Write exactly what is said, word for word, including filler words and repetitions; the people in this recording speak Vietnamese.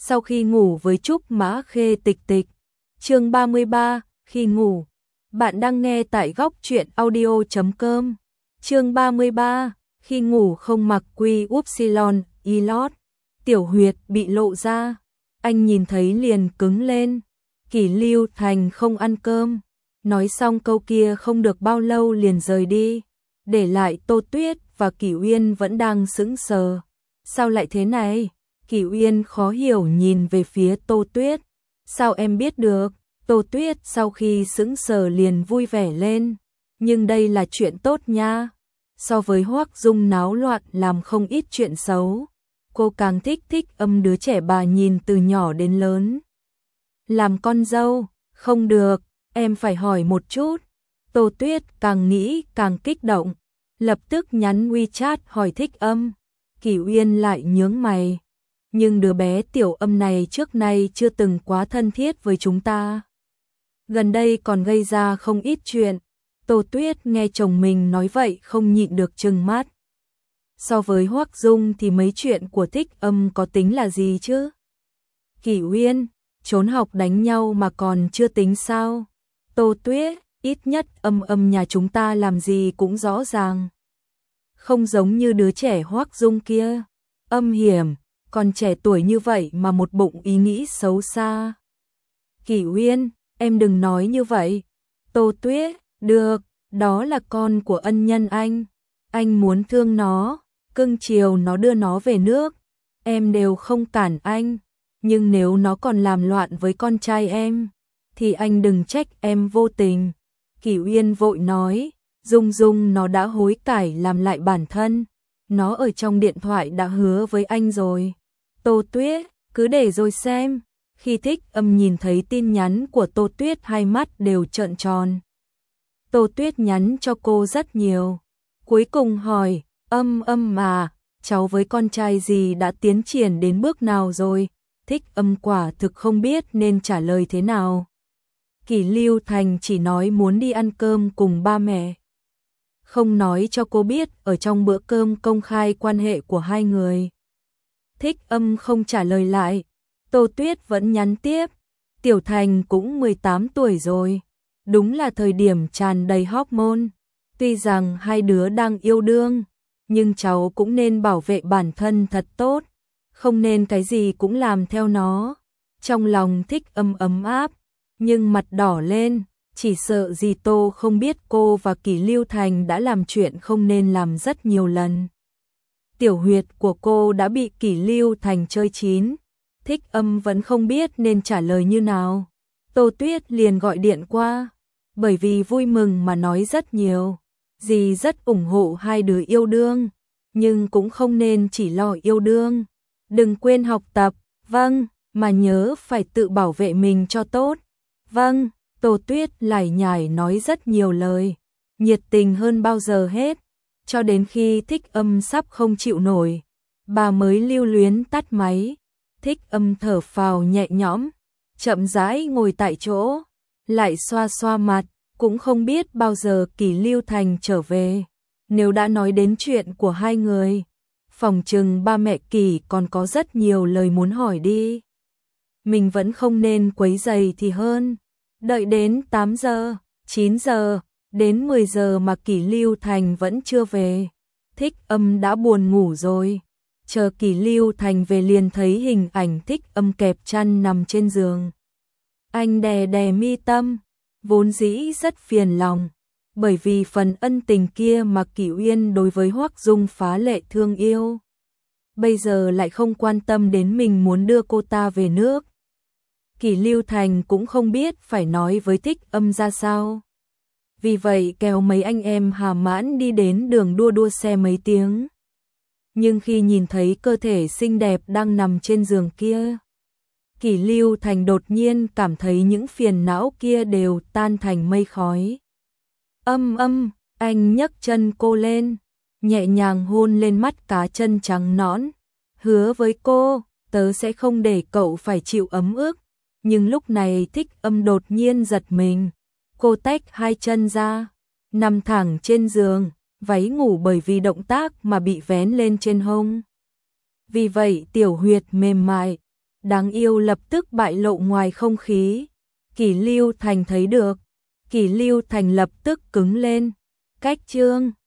Sau khi ngủ với Trúc Mã Khê Tịch Tịch. Chương ba mươi ba, khi ngủ. Bạn đang nghe tại góc truyện audio chấm com. Chương ba mươi ba, khi ngủ không mặc quy upsilon ilot. Tiểu huyệt bị lộ ra, anh nhìn thấy liền cứng lên. Kỷ Lưu Thành không ăn cơm, nói xong câu kia không được bao lâu liền rời đi, để lại Tô Tuyết và Kỷ Uyên vẫn đang sững sờ. Sao lại thế này? Kỷ Uyên khó hiểu nhìn về phía Tô Tuyết. Sao em biết được? Tô Tuyết sau khi sững sờ liền vui vẻ lên. Nhưng đây là chuyện tốt nha. So với Hoắc Dung náo loạn làm không ít chuyện xấu, cô càng thích thích âm đứa trẻ bà nhìn từ nhỏ đến lớn. Làm con dâu, không được, em phải hỏi một chút. Tô Tuyết càng nghĩ càng kích động, lập tức nhắn WeChat hỏi thích âm. Kỷ Uyên lại nhướng mày. Nhưng đứa bé tiểu âm này trước nay chưa từng quá thân thiết với chúng ta. Gần đây còn gây ra không ít chuyện. Tô Tuyết nghe chồng mình nói vậy không nhịn được trừng mắt. So với Hoắc Dung thì mấy chuyện của thích âm có tính là gì chứ? Kỷ Uyên, trốn học đánh nhau mà còn chưa tính sao? Tô Tuyết, ít nhất âm âm nhà chúng ta làm gì cũng rõ ràng. Không giống như đứa trẻ Hoắc Dung kia, âm hiểm, còn trẻ tuổi như vậy mà một bụng ý nghĩ xấu xa. Kỷ Uyên, em đừng nói như vậy. Tô Tuyết, được, đó là con của ân nhân anh. Anh muốn thương nó, cưng chiều nó đưa nó về nước, em đều không cản anh. Nhưng nếu nó còn làm loạn với con trai em, thì anh đừng trách em vô tình. Kỷ Uyên vội nói, Dung Dung nó đã hối cải làm lại bản thân. Nó ở trong điện thoại đã hứa với anh rồi. Tô Tuyết, cứ để rồi xem. Khi thích âm nhìn thấy tin nhắn của Tô Tuyết hai mắt đều trợn tròn. Tô Tuyết nhắn cho cô rất nhiều. Cuối cùng hỏi, âm âm mà, cháu với con trai gì đã tiến triển đến bước nào rồi? Thích âm quả thực không biết nên trả lời thế nào. Kỷ Lưu Thành chỉ nói muốn đi ăn cơm cùng ba mẹ. Không nói cho cô biết ở trong bữa cơm công khai quan hệ của hai người. Thích âm không trả lời lại. Tô Tuyết vẫn nhắn tiếp. Tiểu Thành cũng mười tám tuổi rồi. Đúng là thời điểm tràn đầy hormone. Tuy rằng hai đứa đang yêu đương, nhưng cháu cũng nên bảo vệ bản thân thật tốt. Không nên cái gì cũng làm theo nó. Trong lòng thích âm ấm áp, nhưng mặt đỏ lên. Chỉ sợ dì Tô không biết cô và Kỷ Lưu Thành đã làm chuyện không nên làm rất nhiều lần. Tiểu huyệt của cô đã bị Kỷ Lưu Thành chơi chín. Thích âm vẫn không biết nên trả lời như nào. Tô Tuyết liền gọi điện qua, bởi vì vui mừng mà nói rất nhiều. Dì rất ủng hộ hai đứa yêu đương, nhưng cũng không nên chỉ lo yêu đương. Đừng quên học tập, vâng, mà nhớ phải tự bảo vệ mình cho tốt. Vâng, Tô Tuyết lải nhải nói rất nhiều lời, nhiệt tình hơn bao giờ hết. Cho đến khi thích âm sắp không chịu nổi, bà mới lưu luyến tắt máy. Thích âm thở phào nhẹ nhõm, chậm rãi ngồi tại chỗ, lại xoa xoa mặt, cũng không biết bao giờ Kỷ Lưu Thành trở về. Nếu đã nói đến chuyện của hai người, phòng chừng ba mẹ Kỷ còn có rất nhiều lời muốn hỏi đi. Mình vẫn không nên quấy rầy thì hơn. Đợi đến tám giờ, chín giờ, đến mười giờ mà Kỷ Lưu Thành vẫn chưa về. Thích âm đã buồn ngủ rồi. Chờ Kỷ Lưu Thành về liền thấy hình ảnh thích âm kẹp chăn nằm trên giường. Anh đè đè mi tâm, vốn dĩ rất phiền lòng, bởi vì phần ân tình kia mà Kỷ Uyên đối với Hoắc Dung phá lệ thương yêu. Bây giờ lại không quan tâm đến mình muốn đưa cô ta về nước. Kỷ Lưu Thành cũng không biết phải nói với thích âm ra sao. Vì vậy kéo mấy anh em Hà Mãn đi đến đường đua đua xe mấy tiếng. Nhưng khi nhìn thấy cơ thể xinh đẹp đang nằm trên giường kia, Kỷ Lưu Thành đột nhiên cảm thấy những phiền não kia đều tan thành mây khói. Âm âm, anh nhấc chân cô lên, nhẹ nhàng hôn lên mắt cá chân trắng nõn. Hứa với cô, tớ sẽ không để cậu phải chịu ấm ức. Nhưng lúc này thích âm đột nhiên giật mình. Cô tách hai chân ra, nằm thẳng trên giường, váy ngủ bởi vì động tác mà bị vén lên trên hông. Vì vậy tiểu huyệt mềm mại, đáng yêu lập tức bại lộ ngoài không khí. Kỷ Lưu Thành thấy được, Kỷ Lưu Thành lập tức cứng lên. Cách Trương